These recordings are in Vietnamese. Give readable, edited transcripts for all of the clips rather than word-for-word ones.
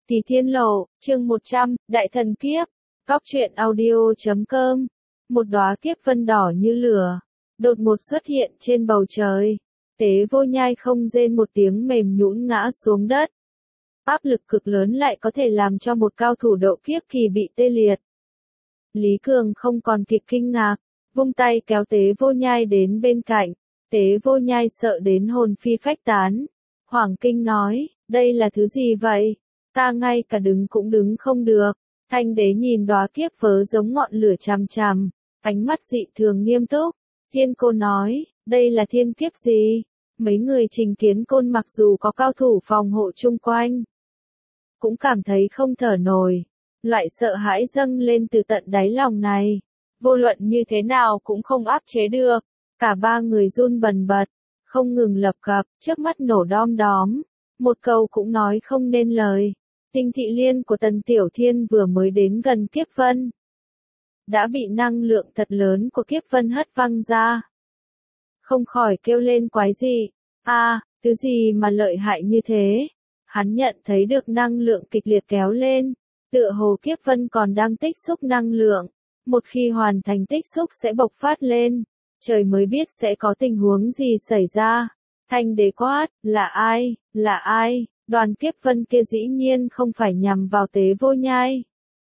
Tỷ Thiên Lộ, chương 100, Đại Thần Kiếp, Góc truyện audio.com. Một đóa kiếp vân đỏ như lửa, đột ngột xuất hiện trên bầu trời. Tế Vô Nhai không rên một tiếng mềm nhũn ngã xuống đất. Áp lực cực lớn lại có thể làm cho một cao thủ độ kiếp kỳ bị tê liệt. Lý Cường không còn kịp kinh ngạc, vung tay kéo Tế Vô Nhai đến bên cạnh. Tế Vô Nhai sợ đến hồn phi phách tán. Hoảng kinh nói, đây là thứ gì vậy? Ta ngay cả đứng cũng đứng không được. Thanh đế nhìn đóa kiếp vớ giống ngọn lửa chằm chằm, ánh mắt dị thường nghiêm túc. Thiên Côn nói, đây là thiên kiếp gì? Mấy người Trình Kiến Côn mặc dù có cao thủ phòng hộ chung quanh, cũng cảm thấy không thở nổi. Loại sợ hãi dâng lên từ tận đáy lòng này, vô luận như thế nào cũng không áp chế được. Cả ba người run bần bật, không ngừng lập cập, trước mắt nổ đom đóm. Một câu cũng nói không nên lời. Tinh thị liên của Tần Tiểu Thiên vừa mới đến gần kiếp vân, đã bị năng lượng thật lớn của kiếp vân hất văng ra. Không khỏi kêu lên quái dị, thứ gì mà lợi hại như thế? Hắn nhận thấy được năng lượng kịch liệt kéo lên, tựa hồ kiếp vân còn đang tích xúc năng lượng. Một khi hoàn thành tích xúc sẽ bộc phát lên, trời mới biết sẽ có tình huống gì xảy ra. Thanh đế quát, là ai, là ai? Đoàn kiếp vân kia dĩ nhiên không phải nhằm vào Tế Vô Nhai.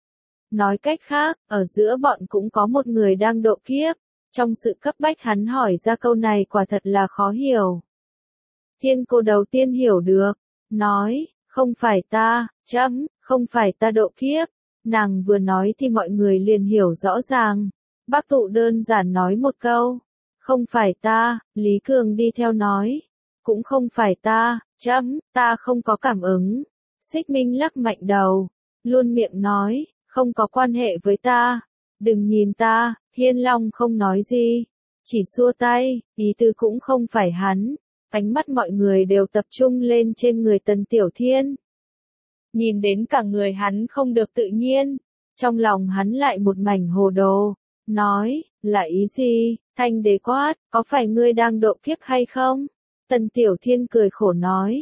Nói cách khác, ở giữa bọn cũng có một người đang độ kiếp. Trong sự cấp bách hắn hỏi ra câu này quả thật là khó hiểu. Thiên Cô đầu tiên hiểu được, nói, không phải ta, không phải ta độ kiếp. Nàng vừa nói thì mọi người liền hiểu rõ ràng. Bác Tụ đơn giản nói một câu, không phải ta. Lý Cường đi theo nói, cũng không phải ta, ta không có cảm ứng. Xích Minh lắc mạnh đầu, luôn miệng nói, không có quan hệ với ta. Đừng nhìn ta. Hiên Long không nói gì, chỉ xua tay, ý tứ cũng không phải hắn. Ánh mắt mọi người đều tập trung lên trên người Tần Tiểu Thiên. Nhìn đến cả người hắn không được tự nhiên, trong lòng hắn lại một mảnh hồ đồ, nói, là ý gì? Thanh đế quát, có phải ngươi đang độ kiếp hay không? Tần Tiểu Thiên cười khổ nói,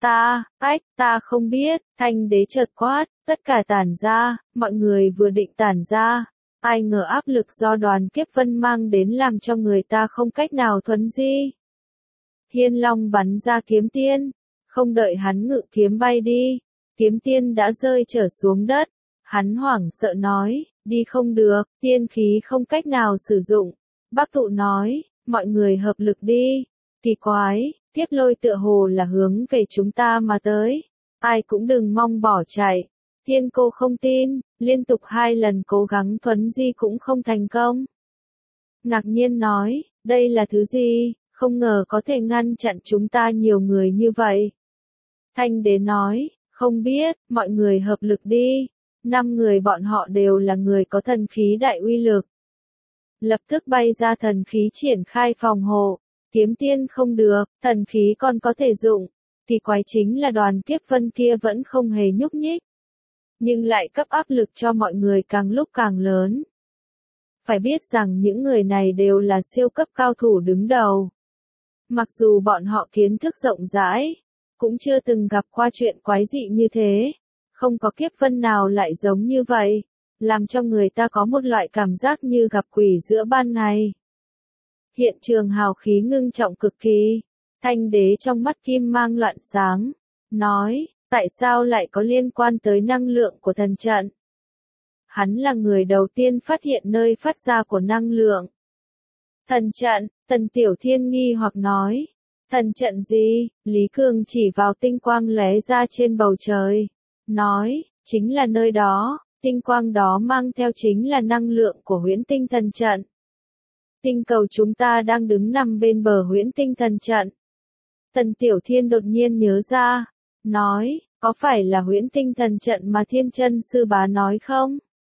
ta không biết. Thanh đế chợt quát, tất cả tản ra. Mọi người vừa định tản ra, ai ngờ áp lực do đoàn kiếp vân mang đến làm cho người ta không cách nào thuấn di. Hiên Long bắn ra kiếm tiên, không đợi hắn ngự kiếm bay đi, kiếm tiên đã rơi trở xuống đất. Hắn hoảng sợ nói, đi không được, tiên khí không cách nào sử dụng. Bác Tụ nói, mọi người hợp lực đi. Kỳ quái, kiếp lôi tựa hồ là hướng về chúng ta mà tới. Ai cũng đừng mong bỏ chạy. Thiên Cô không tin, liên tục 2 lần cố gắng thuấn di cũng không thành công. Ngạc nhiên nói, đây là thứ gì, không ngờ có thể ngăn chặn chúng ta nhiều người như vậy. Thanh đế nói, không biết, mọi người hợp lực đi. 5 người bọn họ đều là người có thần khí đại uy lực. Lập tức bay ra thần khí triển khai phòng hộ. Kiếm tiên không được, thần khí còn có thể dụng. Thì quái chính là đoàn kiếp vân kia vẫn không hề nhúc nhích, nhưng lại cấp áp lực cho mọi người càng lúc càng lớn. Phải biết rằng những người này đều là siêu cấp cao thủ đứng đầu. Mặc dù bọn họ kiến thức rộng rãi, cũng chưa từng gặp qua chuyện quái dị như thế. Không có kiếp vân nào lại giống như vậy, làm cho người ta có một loại cảm giác như gặp quỷ giữa ban ngày. Hiện trường hào khí ngưng trọng cực kỳ. Thanh đế trong mắt kim mang loạn sáng, nói, tại sao lại có liên quan tới năng lượng của thần trận? Hắn là người đầu tiên phát hiện nơi phát ra của năng lượng. Thần trận, Tần Tiểu Thiên nghi hoặc nói, thần trận gì? Lý Cường chỉ vào tinh quang lóe ra trên bầu trời, nói, chính là nơi đó, tinh quang đó mang theo chính là năng lượng của huyễn tinh thần trận. Tinh cầu chúng ta đang đứng nằm bên bờ huyễn tinh thần trận. Tần Tiểu Thiên đột nhiên nhớ ra, nói, có phải là huyễn tinh thần trận mà Thiên Chân sư bá nói không?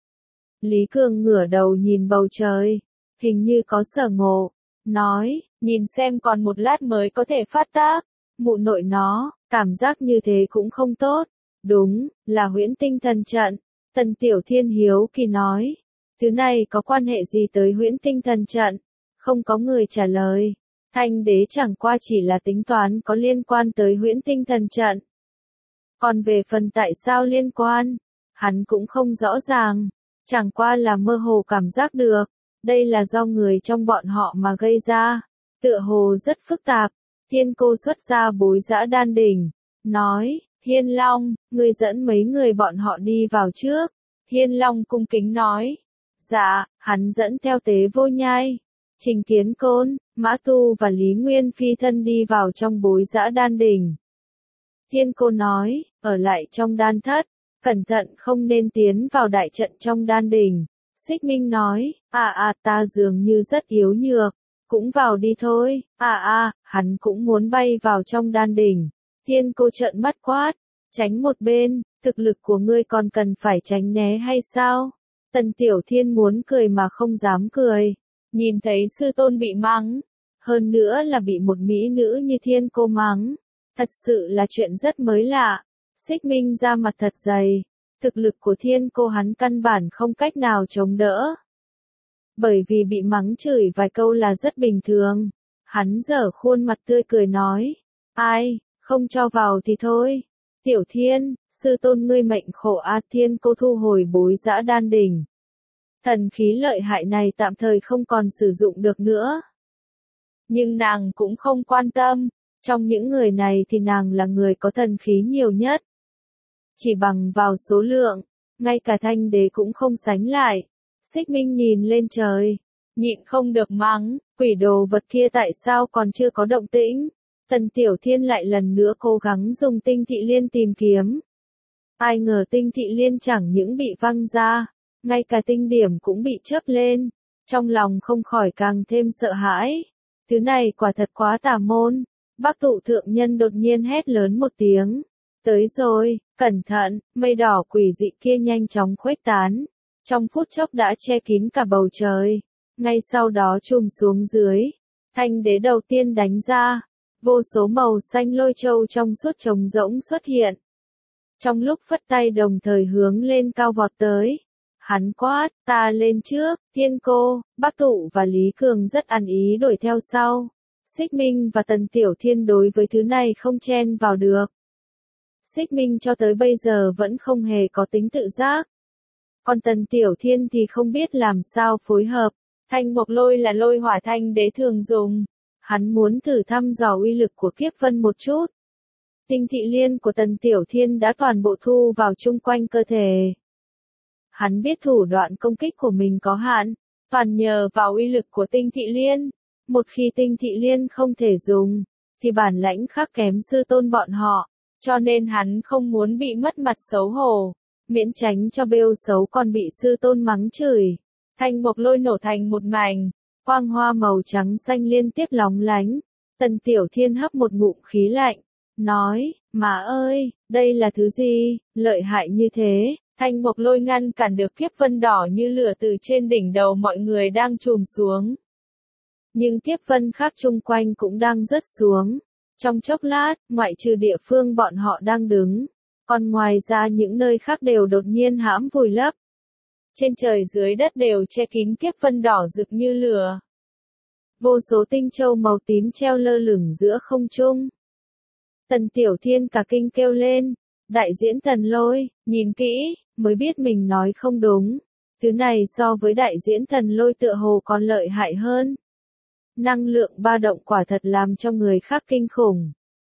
Lý Cường ngửa đầu nhìn bầu trời, hình như có sở ngộ, nói, nhìn xem còn một lát mới có thể phát tác. Mụ nội nó, cảm giác như thế cũng không tốt. Đúng, là huyễn tinh thần trận. Tần Tiểu Thiên hiếu kỳ nói, thứ này có quan hệ gì tới huyễn tinh thần trận? Không có người trả lời. Thanh đế chẳng qua chỉ là tính toán có liên quan tới huyễn tinh thần trận. Còn về phần tại sao liên quan, hắn cũng không rõ ràng, chẳng qua là mơ hồ cảm giác được, đây là do người trong bọn họ mà gây ra, tựa hồ rất phức tạp. Thiên Cô xuất ra bối giã đan đỉnh, nói, Hiên Long, ngươi dẫn mấy người bọn họ đi vào trước. Hiên Long cung kính nói, dạ, hắn dẫn theo Tế Vô Nhai, Trình Kiến Côn, Mã Tu và Lý Nguyên Phi thân đi vào trong bối giã đan đỉnh. Thiên Cô nói, ở lại trong đan thất, cẩn thận không nên tiến vào đại trận trong đan đỉnh. Xích Minh nói, ta dường như rất yếu nhược, cũng vào đi thôi. Hắn cũng muốn bay vào trong đan đỉnh. Thiên Cô trợn mắt quát, tránh một bên, thực lực của ngươi còn cần phải tránh né hay sao? Tần Tiểu Thiên muốn cười mà không dám cười, nhìn thấy sư tôn bị mắng, hơn nữa là bị một mỹ nữ như Thiên Cô mắng, thật sự là chuyện rất mới lạ. Xích Minh ra mặt thật dày, thực lực của Thiên Cô hắn căn bản không cách nào chống đỡ. Bởi vì bị mắng chửi vài câu là rất bình thường, hắn giở khuôn mặt tươi cười nói, ai, không cho vào thì thôi. Tiểu Thiên, sư tôn ngươi mệnh khổ Thiên Cô thu hồi bối giã đan đỉnh. Thần khí lợi hại này tạm thời không còn sử dụng được nữa. Nhưng nàng cũng không quan tâm, trong những người này thì nàng là người có thần khí nhiều nhất. Chỉ bằng vào số lượng, ngay cả Thanh Đế cũng không sánh lại. Xích Minh nhìn lên trời, nhịn không được mắng, quỷ đồ vật kia tại sao còn chưa có động tĩnh. Tần Tiểu Thiên lại lần nữa cố gắng dùng tinh thị liên tìm kiếm. Ai ngờ tinh thị liên chẳng những bị văng ra, ngay cả tinh điểm cũng bị chớp lên, trong lòng không khỏi càng thêm sợ hãi. Thứ này quả thật quá tà môn. Bắc Tụ thượng nhân đột nhiên hét lớn một tiếng. Tới rồi, cẩn thận, mây đỏ quỷ dị kia nhanh chóng khuếch tán. Trong phút chốc đã che kín cả bầu trời. Ngay sau đó trùm xuống dưới. Thanh Đế đầu tiên đánh ra. Vô số màu xanh lôi châu trong suốt trống rỗng xuất hiện. Trong lúc phất tay đồng thời hướng lên cao vọt tới. Hắn quát, ta lên trước. Thiên Cô, Bắc Tụ và Lý Cường rất ăn ý đuổi theo sau. Xích Minh và Tần Tiểu Thiên đối với thứ này không chen vào được. Xích Minh cho tới bây giờ vẫn không hề có tính tự giác. Còn Tần Tiểu Thiên thì không biết làm sao phối hợp. Thanh Mộc Lôi là lôi hỏa Thanh Đế thường dùng. Hắn muốn thử thăm dò uy lực của kiếp vân một chút. Tinh thị liên của Tần Tiểu Thiên đã toàn bộ thu vào chung quanh cơ thể. Hắn biết thủ đoạn công kích của mình có hạn, toàn nhờ vào uy lực của tinh thị liên. Một khi tinh thị liên không thể dùng, thì bản lãnh khác kém sư tôn bọn họ, cho nên hắn không muốn bị mất mặt xấu hổ, miễn tránh cho bêu xấu còn bị sư tôn mắng chửi. Thanh Mộc Lôi nổ thành một mảnh, quang hoa màu trắng xanh liên tiếp lóng lánh. Tần Tiểu Thiên hấp một ngụm khí lạnh, nói, má ơi, đây là thứ gì, lợi hại như thế. Thanh Mộc Lôi ngăn cản được kiếp vân đỏ như lửa từ trên đỉnh đầu mọi người đang trùm xuống. Nhưng kiếp vân khác chung quanh cũng đang rớt xuống. Trong chốc lát, ngoại trừ địa phương bọn họ đang đứng, còn ngoài ra những nơi khác đều đột nhiên hãm vùi lấp. Trên trời dưới đất đều che kín kiếp vân đỏ rực như lửa. Vô số tinh châu màu tím treo lơ lửng giữa không trung. Tần Tiểu Thiên cả kinh kêu lên, đại diễn thần lôi, nhìn kỹ, mới biết mình nói không đúng. Thứ này so với đại diễn thần lôi tựa hồ còn lợi hại hơn. Năng lượng ba động quả thật làm cho người khác kinh khủng.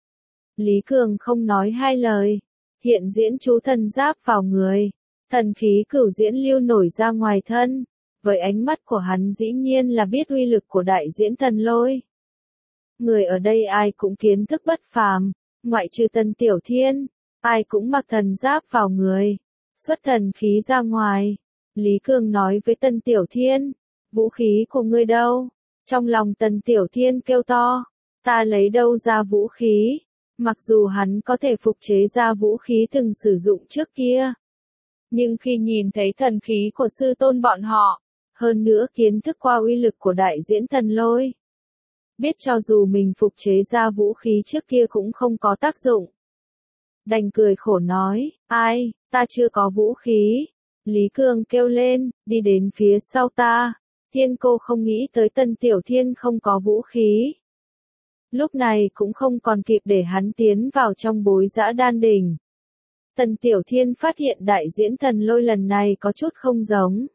Lý Cường không nói hai lời, hiện diễn chú thần giáp vào người, thần khí cửu diễn lưu nổi ra ngoài thân, với ánh mắt của hắn dĩ nhiên là biết uy lực của đại diễn thần lôi. Người ở đây ai cũng kiến thức bất phàm, ngoại trừ Tần Tiểu Thiên, ai cũng mặc thần giáp vào người, xuất thần khí ra ngoài. Lý Cường nói với Tần Tiểu Thiên, vũ khí của ngươi đâu? Trong lòng Tần Tiểu Thiên kêu to, ta lấy đâu ra vũ khí? Mặc dù hắn có thể phục chế ra vũ khí từng sử dụng trước kia, nhưng khi nhìn thấy thần khí của sư tôn bọn họ, hơn nữa kiến thức qua uy lực của đại diễn thần lôi, biết cho dù mình phục chế ra vũ khí trước kia cũng không có tác dụng. Đành cười khổ nói, ai, ta chưa có vũ khí. Lý Cường kêu lên, đi đến phía sau ta. Thiên Cô không nghĩ tới Tần Tiểu Thiên không có vũ khí. Lúc này cũng không còn kịp để hắn tiến vào trong bối giã đan đỉnh. Tần Tiểu Thiên phát hiện đại diễn thần lôi lần này có chút không giống.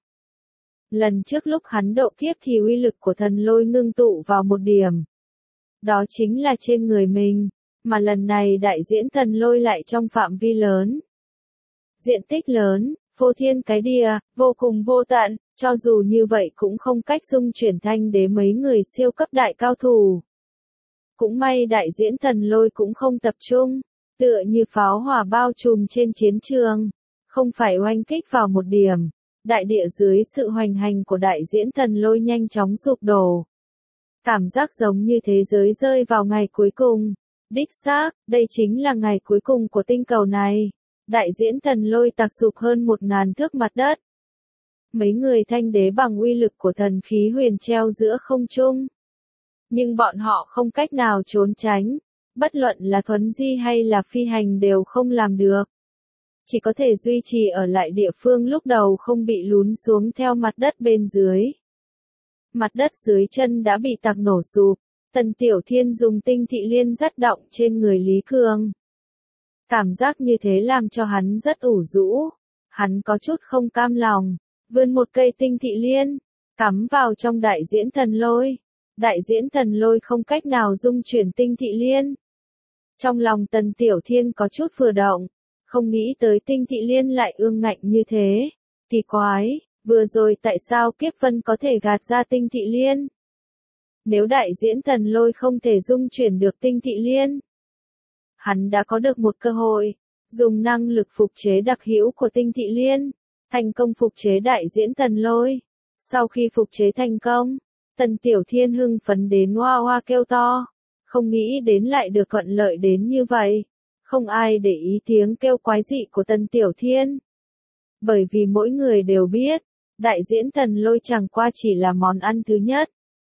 Lần trước lúc hắn độ kiếp thì uy lực của thần lôi ngưng tụ vào một điểm. Đó chính là trên người mình, mà lần này đại diễn thần lôi lại trong phạm vi lớn. Diện tích lớn, vô thiên cái địa, vô cùng vô tận, cho dù như vậy cũng không cách dung chuyển Thanh Đế mấy người siêu cấp đại cao thủ. Cũng may đại diễn thần lôi cũng không tập trung, tựa như pháo hỏa bao trùm trên chiến trường, không phải oanh kích vào một điểm. Đại địa dưới sự hoành hành của đại diễn thần lôi nhanh chóng sụp đổ. Cảm giác giống như thế giới rơi vào ngày cuối cùng. Đích xác, đây chính là ngày cuối cùng của tinh cầu này. Đại diễn thần lôi tạc sụp hơn 1000 thước mặt đất. Mấy người Thanh Đế bằng uy lực của thần khí huyền treo giữa không trung. Nhưng bọn họ không cách nào trốn tránh. Bất luận là thuấn di hay là phi hành đều không làm được. Chỉ có thể duy trì ở lại địa phương lúc đầu không bị lún xuống theo mặt đất bên dưới. Mặt đất dưới chân đã bị tạc nổ sụp. Tần Tiểu Thiên dùng tinh thị liên dắt động trên người Lý Cường. Cảm giác như thế làm cho hắn rất ủ rũ. Hắn có chút không cam lòng, vươn một cây tinh thị liên, cắm vào trong đại diễn thần lôi. Đại diễn thần lôi không cách nào dung chuyển tinh thị liên. Trong lòng Tần Tiểu Thiên có chút vừa động, không nghĩ tới tinh thị liên lại ương ngạnh như thế. Kỳ quái, vừa rồi tại sao Kiếp Vân có thể gạt ra tinh thị liên? Nếu đại diễn thần lôi không thể dung chuyển được tinh thị liên, hắn đã có được một cơ hội, dùng năng lực phục chế đặc hữu của tinh thị liên, thành công phục chế đại diễn thần lôi. Sau khi phục chế thành công, Tần Tiểu Thiên hưng phấn đến hoa hoa kêu to, không nghĩ đến lại được thuận lợi đến như vậy. Không ai để ý tiếng kêu quái dị của Tần Tiểu Thiên. Bởi vì mỗi người đều biết, đại diễn thần lôi chẳng qua chỉ là món ăn thứ nhất.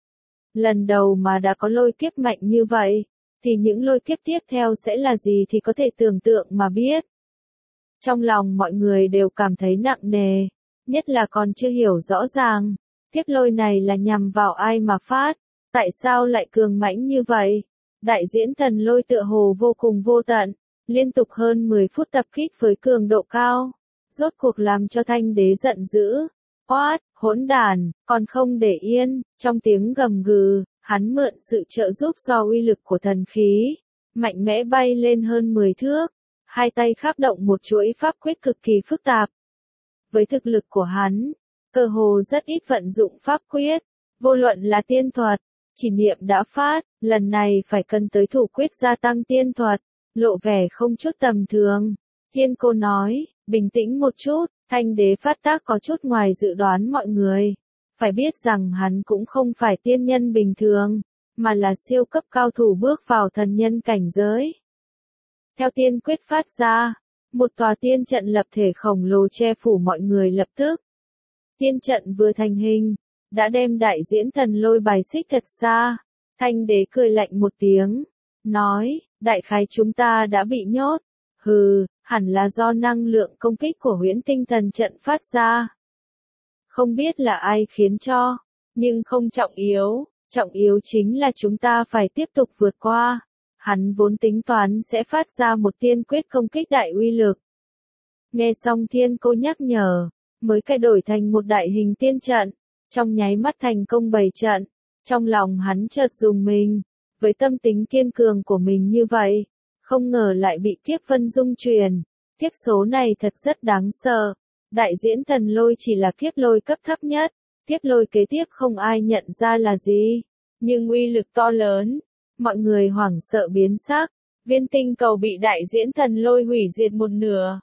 Lần đầu mà đã có lôi kiếp mạnh như vậy, thì những lôi kiếp tiếp theo sẽ là gì thì có thể tưởng tượng mà biết. Trong lòng mọi người đều cảm thấy nặng nề, nhất là còn chưa hiểu rõ ràng, kiếp lôi này là nhằm vào ai mà phát, tại sao lại cường mãnh như vậy. Đại diễn thần lôi tựa hồ vô cùng vô tận, liên tục hơn 10 phút tập kích với cường độ cao, rốt cuộc làm cho Thanh Đế giận dữ. Quát, hỗn đàn, còn không để yên, trong tiếng gầm gừ, hắn mượn sự trợ giúp do uy lực của thần khí, mạnh mẽ bay lên hơn 10 thước, hai tay khắp động một chuỗi pháp quyết cực kỳ phức tạp. Với thực lực của hắn, cơ hồ rất ít vận dụng pháp quyết, vô luận là tiên thuật, chỉ niệm đã phát, lần này phải cần tới thủ quyết gia tăng tiên thuật, lộ vẻ không chút tầm thường. Thiên Cô nói, bình tĩnh một chút. Thanh Đế phát tác có chút ngoài dự đoán mọi người. Phải biết rằng hắn cũng không phải tiên nhân bình thường, mà là siêu cấp cao thủ bước vào thần nhân cảnh giới. Theo tiên quyết phát ra, một tòa tiên trận lập thể khổng lồ che phủ mọi người lập tức. Tiên trận vừa thành hình, đã đem đại diễn thần lôi bài xích thật xa. Thanh Đế cười lạnh một tiếng, nói, đại khái chúng ta đã bị nhốt. Hừ, hẳn là do năng lượng công kích của huyễn tinh thần trận phát ra. Không biết là ai khiến cho, nhưng không trọng yếu chính là chúng ta phải tiếp tục vượt qua. Hắn vốn tính toán sẽ phát ra một tiên quyết công kích đại uy lực. Nghe xong Thiên Cô nhắc nhở, mới cải đổi thành một đại hình tiên trận, trong nháy mắt thành công bày trận. Trong lòng hắn chợt rùng mình, với tâm tính kiên cường của mình như vậy. Không ngờ lại bị Kiếp Vân dung truyền. Kiếp số này thật rất đáng sợ. Đại diễn thần lôi chỉ là kiếp lôi cấp thấp nhất. Kiếp lôi kế tiếp không ai nhận ra là gì. Nhưng uy lực to lớn. Mọi người hoảng sợ biến sắc. Viên tinh cầu bị đại diễn thần lôi hủy diệt một nửa.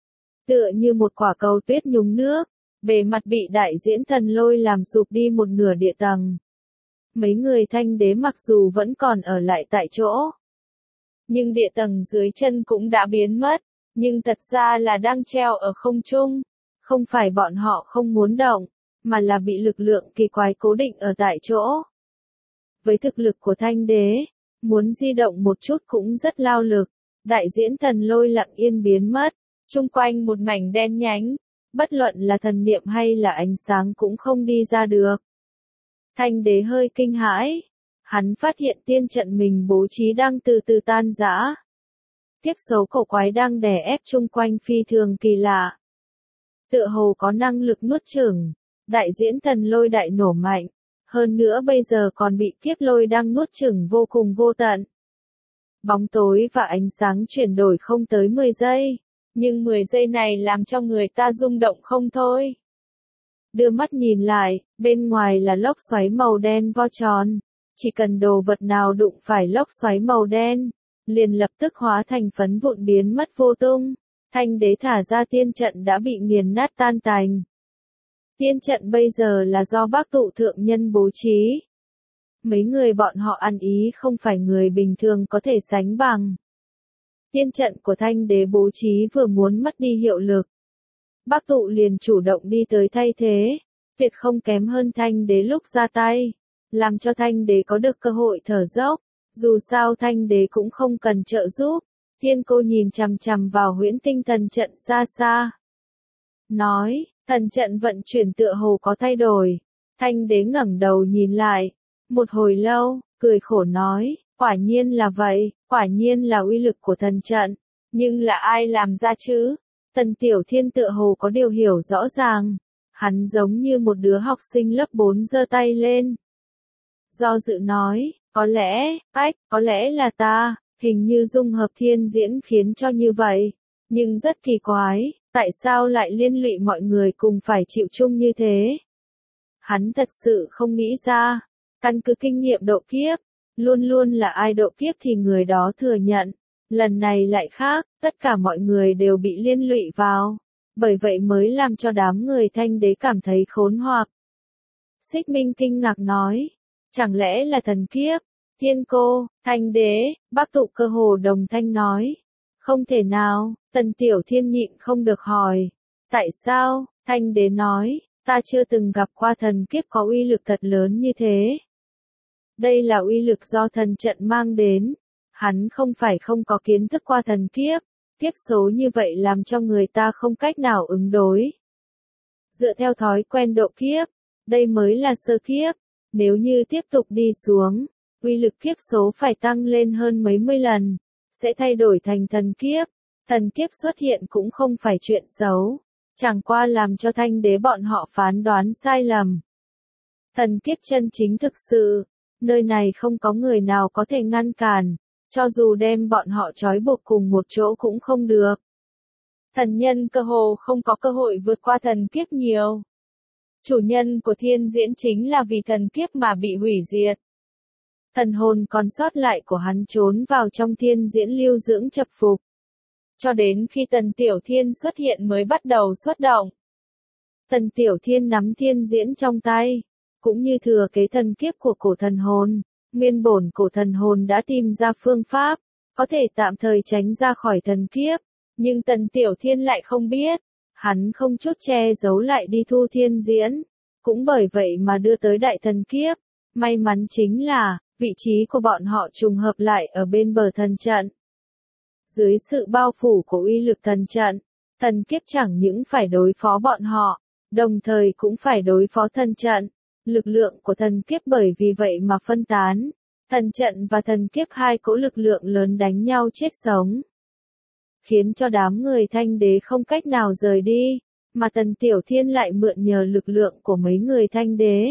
Tựa như một quả cầu tuyết nhúng nước. Bề mặt bị đại diễn thần lôi làm sụp đi một nửa địa tầng. Mấy người Thanh Đế mặc dù vẫn còn ở lại tại chỗ, nhưng địa tầng dưới chân cũng đã biến mất, nhưng thật ra là đang treo ở không trung. Không phải bọn họ không muốn động, mà là bị lực lượng kỳ quái cố định ở tại chỗ. Với thực lực của Thanh Đế, muốn di động một chút cũng rất lao lực. Đại diễn thần lôi lặng yên biến mất, chung quanh một mảnh đen nhánh, bất luận là thần niệm hay là ánh sáng cũng không đi ra được. Thanh Đế hơi kinh hãi. Hắn phát hiện tiên trận mình bố trí đang từ từ tan rã. kiếp số cổ quái đang đè ép chung quanh phi thường kỳ lạ. Tựa hồ có năng lực nuốt chửng, đại diễn thần lôi đại nổ mạnh, hơn nữa bây giờ còn bị kiếp lôi đang nuốt chửng vô cùng vô tận. Bóng tối và ánh sáng chuyển đổi không tới 10 giây, nhưng 10 giây này làm cho người ta rung động không thôi. Đưa mắt nhìn lại, bên ngoài là lốc xoáy màu đen vo tròn, chỉ cần đồ vật nào đụng phải lốc xoáy màu đen, liền lập tức hóa thành phấn vụn biến mất vô tung. Thanh đế thả ra tiên trận đã bị nghiền nát tan tành. Tiên trận bây giờ là do Bắc Tụ thượng nhân bố trí. Mấy người bọn họ ăn ý không phải người bình thường có thể sánh bằng. Tiên trận của Thanh đế bố trí vừa muốn mất đi hiệu lực. Bắc Tụ liền chủ động đi tới thay thế, việc không kém hơn Thanh đế lúc ra tay, làm cho Thanh đế có được cơ hội thở dốc, dù sao Thanh đế cũng không cần trợ giúp. Thiên cô nhìn chằm chằm vào huyễn tinh thần trận xa xa. Nói, thần trận vận chuyển tựa hồ có thay đổi. Thanh đế ngẩng đầu nhìn lại. Một hồi lâu, cười khổ nói, quả nhiên là vậy, quả nhiên là uy lực của thần trận. Nhưng là ai làm ra chứ? Tần Tiểu Thiên tựa hồ có điều hiểu rõ ràng. Hắn giống như một đứa học sinh lớp 4 giơ tay lên. Do dự nói, có lẽ là ta. Hình như dung hợp thiên diễn khiến cho như vậy, nhưng rất kỳ quái, tại sao lại liên lụy mọi người cùng phải chịu chung như thế? Hắn thật sự không nghĩ ra, căn cứ kinh nghiệm độ kiếp, luôn luôn là ai độ kiếp thì người đó thừa nhận, lần này lại khác, tất cả mọi người đều bị liên lụy vào, bởi vậy mới làm cho đám người Thanh đế cảm thấy khốn hoặc. Xích Minh kinh ngạc nói, chẳng lẽ là thần kiếp? Thiên cô, Thanh đế, Bắc Tụ cơ hồ đồng thanh nói. Không thể nào, Tần Tiểu Thiên nhịn không được hỏi. Tại sao? Thanh đế nói, ta chưa từng gặp qua thần kiếp có uy lực thật lớn như thế. Đây là uy lực do thần trận mang đến. Hắn không phải không có kiến thức qua thần kiếp. Kiếp số như vậy làm cho người ta không cách nào ứng đối. Dựa theo thói quen độ kiếp, đây mới là sơ kiếp. Nếu như tiếp tục đi xuống, uy lực kiếp số phải tăng lên hơn mấy mươi lần, sẽ thay đổi thành thần kiếp. Thần kiếp xuất hiện cũng không phải chuyện xấu, chẳng qua làm cho Thanh đế bọn họ phán đoán sai lầm. Thần kiếp chân chính thực sự, nơi này không có người nào có thể ngăn cản, cho dù đem bọn họ trói buộc cùng một chỗ cũng không được. Thần nhân cơ hồ không có cơ hội vượt qua thần kiếp nhiều. Chủ nhân của thiên diễn chính là vì thần kiếp mà bị hủy diệt. Thần hồn còn sót lại của hắn trốn vào trong thiên diễn lưu dưỡng chập phục. Cho đến khi Tần Tiểu Thiên xuất hiện mới bắt đầu xuất động. Tần Tiểu Thiên nắm thiên diễn trong tay, cũng như thừa kế thần kiếp của cổ thần hồn. Nguyên bổn cổ thần hồn đã tìm ra phương pháp, có thể tạm thời tránh ra khỏi thần kiếp. Nhưng Tần Tiểu Thiên lại không biết, hắn không chút che giấu lại đi thu thiên diễn. Cũng bởi vậy mà đưa tới đại thần kiếp. May mắn chính là, vị trí của bọn họ trùng hợp lại ở bên bờ thần trận. Dưới sự bao phủ của uy lực thần trận, thần kiếp chẳng những phải đối phó bọn họ, đồng thời cũng phải đối phó thần trận. Lực lượng của thần kiếp bởi vì vậy mà phân tán. Thần trận và thần kiếp hai cỗ lực lượng lớn đánh nhau chết sống. Khiến cho đám người Thanh đế không cách nào rời đi, mà Tần Tiểu Thiên lại mượn nhờ lực lượng của mấy người Thanh đế.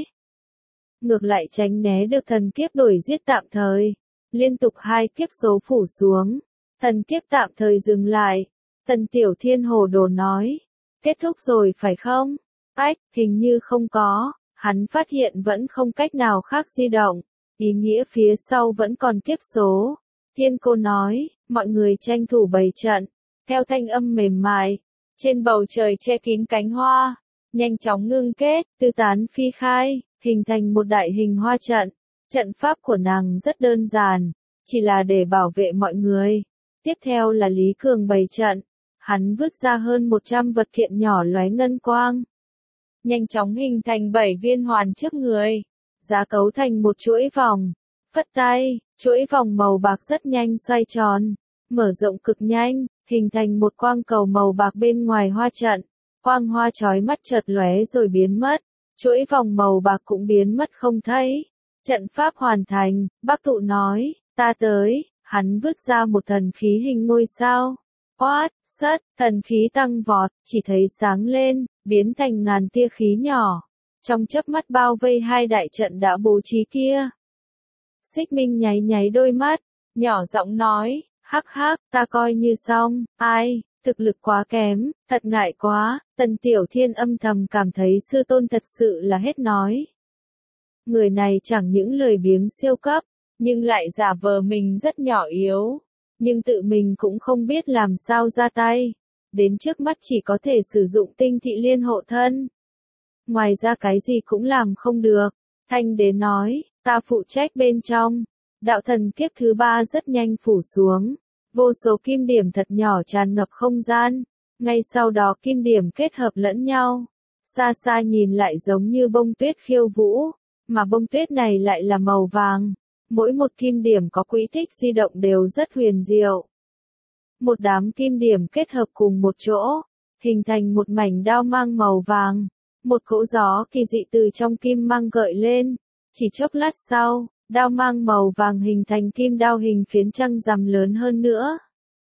Ngược lại tránh né được thần kiếp đuổi giết tạm thời. Liên tục hai kiếp số phủ xuống. Thần kiếp tạm thời dừng lại. Tần Tiểu Thiên hồ đồ nói. Kết thúc rồi phải không? Hình như không có. Hắn phát hiện vẫn không cách nào khác di động. Ý nghĩa phía sau vẫn còn kiếp số. Thiên cô nói, mọi người tranh thủ bày trận. Theo thanh âm mềm mại. Trên bầu trời che kín cánh hoa. Nhanh chóng ngưng kết, tư tán phi khai. Hình thành một đại hình hoa trận. Trận pháp của nàng rất đơn giản, chỉ là để bảo vệ mọi người. Tiếp theo là Lý Cường bày trận. Hắn vứt ra hơn 100 vật kiện nhỏ lóe ngân quang. Nhanh chóng hình thành 7 viên hoàn trước người. Giá cấu thành một chuỗi vòng. Phất tay, chuỗi vòng màu bạc rất nhanh xoay tròn. Mở rộng cực nhanh, hình thành một quang cầu màu bạc bên ngoài hoa trận. Quang hoa chói mắt chợt lóe rồi biến mất. Chuỗi vòng màu bạc cũng biến mất không thấy. Trận pháp hoàn thành, Bắc Tụ nói, ta tới, Hắn vứt ra một thần khí hình ngôi sao. Oát, sất, thần khí tăng vọt, chỉ thấy sáng lên, biến thành ngàn tia khí nhỏ. Trong chớp mắt bao vây hai đại trận đã bố trí kia. Xích Minh nháy nháy đôi mắt, nhỏ giọng nói, hắc hắc, ta coi như xong, ai, thực lực quá kém, thật ngại quá, Tần Tiểu Thiên âm thầm cảm thấy sư tôn thật sự là hết nói. Người này chẳng những lười biếng siêu cấp, nhưng lại giả vờ mình rất nhỏ yếu, nhưng tự mình cũng không biết làm sao ra tay, đến trước mắt chỉ có thể sử dụng tinh thị liên hộ thân. Ngoài ra cái gì cũng làm không được, Thanh Đế nói, ta phụ trách bên trong. Đạo thần kiếp thứ 3 rất nhanh phủ xuống, vô số kim điểm thật nhỏ tràn ngập không gian, ngay sau đó kim điểm kết hợp lẫn nhau, xa xa nhìn lại giống như bông tuyết khiêu vũ, mà bông tuyết này lại là màu vàng, mỗi một kim điểm có quỹ tích di động đều rất huyền diệu. Một đám kim điểm kết hợp cùng một chỗ, hình thành một mảnh đao mang màu vàng, một cỗ gió kỳ dị từ trong kim mang gợi lên, chỉ chốc lát sau, đao mang màu vàng hình thành kim đao hình phiến trăng rằm lớn hơn nữa.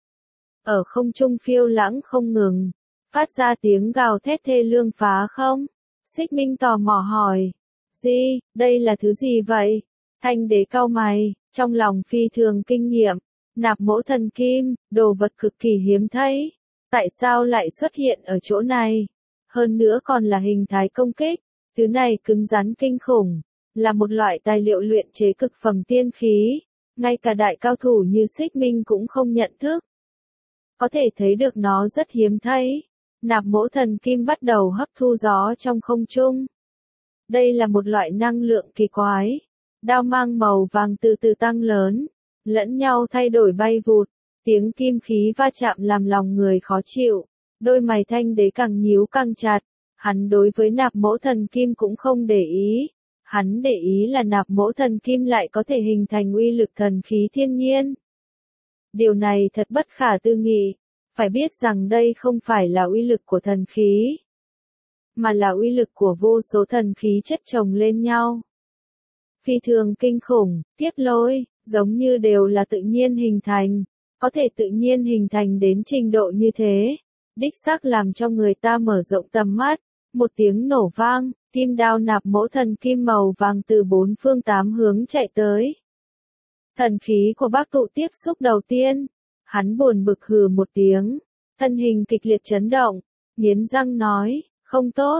Ở không trung phiêu lãng không ngừng, phát ra tiếng gào thét thê lương phá không. Xích Minh tò mò hỏi, gì, đây là thứ gì vậy? Thanh Đế cau mày, trong lòng phi thường kinh nghiệm, nạp mỗ thần kim, đồ vật cực kỳ hiếm thấy. Tại sao lại xuất hiện ở chỗ này? Hơn nữa còn là hình thái công kích, thứ này cứng rắn kinh khủng. Là một loại tài liệu luyện chế cực phẩm tiên khí, ngay cả đại cao thủ như Xích Minh cũng không nhận thức. Có thể thấy được nó rất hiếm thấy. Nạp mỗ thần kim bắt đầu hấp thu gió trong không trung. Đây là một loại năng lượng kỳ quái. Đao mang màu vàng từ từ tăng lớn, lẫn nhau thay đổi bay vụt, tiếng kim khí va chạm làm lòng người khó chịu. Đôi mày Thanh Đế càng nhíu càng chặt, hắn đối với nạp mỗ thần kim cũng không để ý. Hắn để ý là nạp mỗ thần kim lại có thể hình thành uy lực thần khí thiên nhiên. Điều này thật bất khả tư nghị, phải biết rằng đây không phải là uy lực của thần khí, mà là uy lực của vô số thần khí chất chồng lên nhau. Phi thường kinh khủng, tiếp lôi, giống như đều là tự nhiên hình thành, có thể tự nhiên hình thành đến trình độ như thế, đích xác làm cho người ta mở rộng tầm mắt. Một tiếng nổ vang, kim đao nạp mỗ thần kim màu vàng từ bốn phương tám hướng chạy tới. Thần khí của Bác Tụ tiếp xúc đầu tiên, hắn buồn bực hừ một tiếng, thân hình kịch liệt chấn động, nghiến răng nói, không tốt,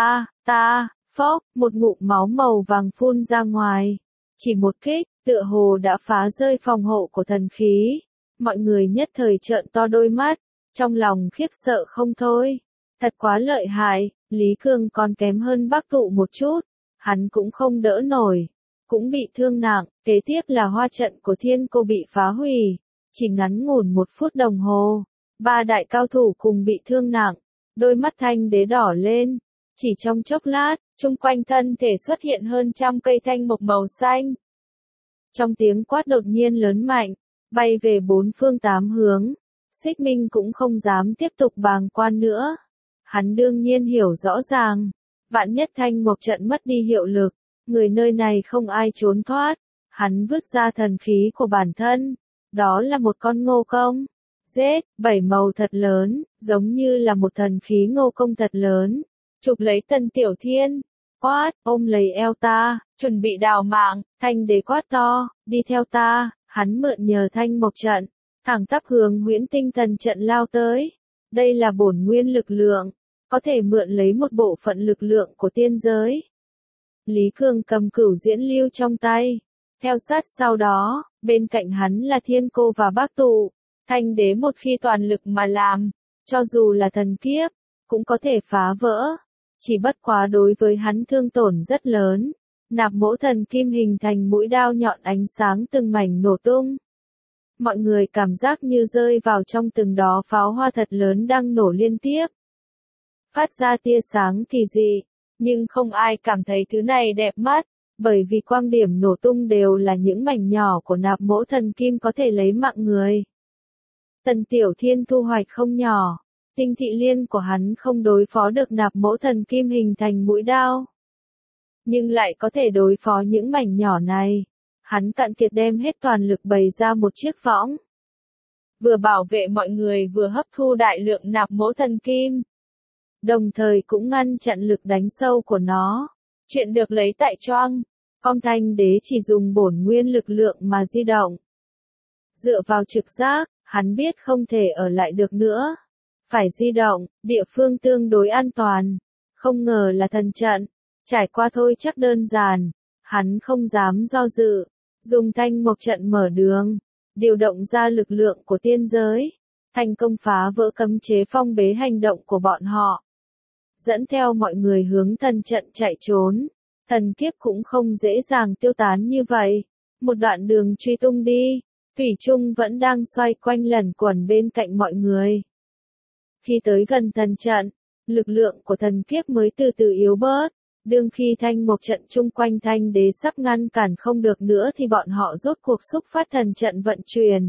phốc, một ngụm máu màu vàng phun ra ngoài. Chỉ một kích, tựa hồ đã phá rơi phòng hộ của thần khí. Mọi người nhất thời trợn to đôi mắt, trong lòng khiếp sợ không thôi. Thật quá lợi hại, Lý Cương còn kém hơn Bác Tụ một chút, hắn cũng không đỡ nổi, cũng bị thương nặng, kế tiếp là hoa trận của Thiên Cô bị phá hủy, chỉ ngắn ngủn 1 phút đồng hồ, 3 đại cao thủ cùng bị thương nặng, đôi mắt Thanh Đế đỏ lên, chỉ trong chốc lát, chung quanh thân thể xuất hiện hơn trăm cây thanh mộc màu xanh. Trong tiếng quát đột nhiên lớn mạnh, bay về 4 phương 8 hướng, Xích Minh cũng không dám tiếp tục bàng quan nữa. Hắn đương nhiên hiểu rõ ràng, vạn nhất thanh mộc trận mất đi hiệu lực, người nơi này không ai trốn thoát. Hắn vứt ra thần khí của bản thân, đó là một con ngô công, rết, 7 màu thật lớn, giống như là một thần khí ngô công thật lớn, chụp lấy Tần Tiểu Thiên, quát, ôm lấy eo ta, chuẩn bị đào mạng. Thanh Đế quát to, đi theo ta. Hắn mượn nhờ thanh mộc trận, thẳng tắp hướng Huyễn Tinh Thần trận lao tới. Đây là bổn nguyên lực lượng, có thể mượn lấy một bộ phận lực lượng của tiên giới. Lý Cương cầm cửu diễn lưu trong tay, theo sát sau đó, bên cạnh hắn là Thiên Cô và Bác Tụ. Thanh Đế một khi toàn lực mà làm, cho dù là thần kiếp, cũng có thể phá vỡ. Chỉ bất quá đối với hắn thương tổn rất lớn. Nạp mỗ thần kim hình thành mũi đao nhọn ánh sáng từng mảnh nổ tung. Mọi người cảm giác như rơi vào trong từng đó pháo hoa thật lớn đang nổ liên tiếp, phát ra tia sáng kỳ dị, nhưng không ai cảm thấy thứ này đẹp mắt, bởi vì quang điểm nổ tung đều là những mảnh nhỏ của nạp mỗ thần kim có thể lấy mạng người. Tần Tiểu Thiên thu hoạch không nhỏ, tinh thị liên của hắn không đối phó được nạp mỗ thần kim hình thành mũi đao, nhưng lại có thể đối phó những mảnh nhỏ này. Hắn cạn kiệt đem hết toàn lực bày ra một chiếc võng. Vừa bảo vệ mọi người vừa hấp thu đại lượng nạp mỗ thần kim. Đồng thời cũng ngăn chặn lực đánh sâu của nó. Chuyện được lấy tại Choang. Com Thanh Đế chỉ dùng bổn nguyên lực lượng mà di động. Dựa vào trực giác, hắn biết không thể ở lại được nữa. Phải di động, địa phương tương đối an toàn. Không ngờ là thần trận. Trải qua thôi chắc đơn giản. Hắn không dám do dự. Dùng thanh mộc trận mở đường. Điều động ra lực lượng của tiên giới. Thành công phá vỡ cấm chế phong bế hành động của bọn họ. Dẫn theo mọi người hướng thần trận chạy trốn. Thần kiếp cũng không dễ dàng tiêu tán như vậy. Một đoạn đường truy tung đi. Thủy Trung vẫn đang xoay quanh lẩn quẩn bên cạnh mọi người. Khi tới gần thần trận, lực lượng của thần kiếp mới từ từ yếu bớt. Đương khi thanh mộc trận chung quanh Thanh Đế sắp ngăn cản không được nữa thì bọn họ rốt cuộc xúc phát thần trận vận chuyển.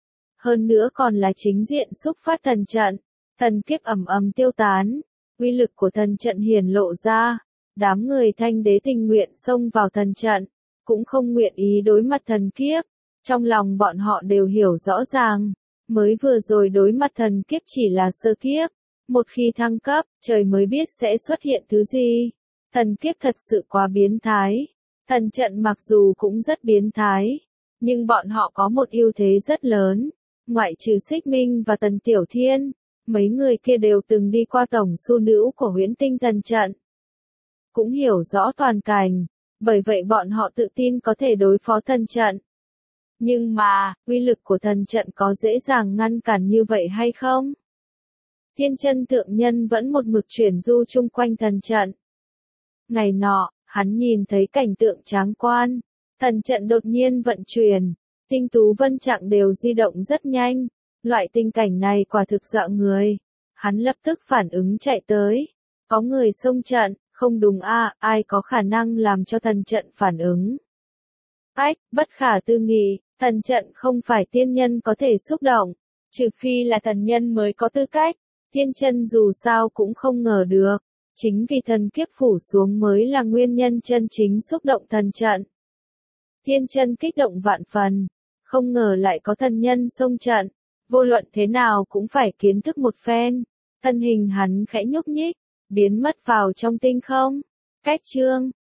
Hơn nữa còn là chính diện xúc phát thần trận. Thần kiếp ầm ầm tiêu tán. Uy lực của thần trận hiển lộ ra. Đám người Thanh Đế tình nguyện xông vào thần trận. Cũng không nguyện ý đối mặt thần kiếp. Trong lòng bọn họ đều hiểu rõ ràng. Mới vừa rồi đối mặt thần kiếp chỉ là sơ kiếp. Một khi thăng cấp, trời mới biết sẽ xuất hiện thứ gì. Thần kiếp thật sự quá biến thái. Thần trận mặc dù cũng rất biến thái. Nhưng bọn họ có một ưu thế rất lớn. Ngoại trừ Xích Minh và Tần Tiểu Thiên. Mấy người kia đều từng đi qua tổng su nữ của Huyễn Tinh thần trận. Cũng hiểu rõ toàn cảnh. Bởi vậy bọn họ tự tin có thể đối phó thần trận. Nhưng mà, uy lực của thần trận có dễ dàng ngăn cản như vậy hay không? Thiên Chân Thượng Nhân vẫn một mực chuyển du chung quanh thần trận. Ngày nọ, hắn nhìn thấy cảnh tượng tráng quan. Thần trận đột nhiên vận chuyển. Tinh tú vân trạng đều di động rất nhanh. Loại tình cảnh này quả thực dọa người. Hắn lập tức phản ứng chạy tới. Có người xông trận, không đúng ai có khả năng làm cho thần trận phản ứng. Ách, bất khả tư nghị, thần trận không phải tiên nhân có thể xúc động. Trừ phi là thần nhân mới có tư cách. Thiên Chân dù sao cũng không ngờ được. Chính vì thần kiếp phủ xuống mới là nguyên nhân chân chính xúc động thần trận. Thiên Chân kích động vạn phần. Không ngờ lại có thần nhân xông trận. Vô luận thế nào cũng phải kiến thức một phen. Thân hình hắn khẽ nhúc nhích. Biến mất vào trong tinh không. Cách chương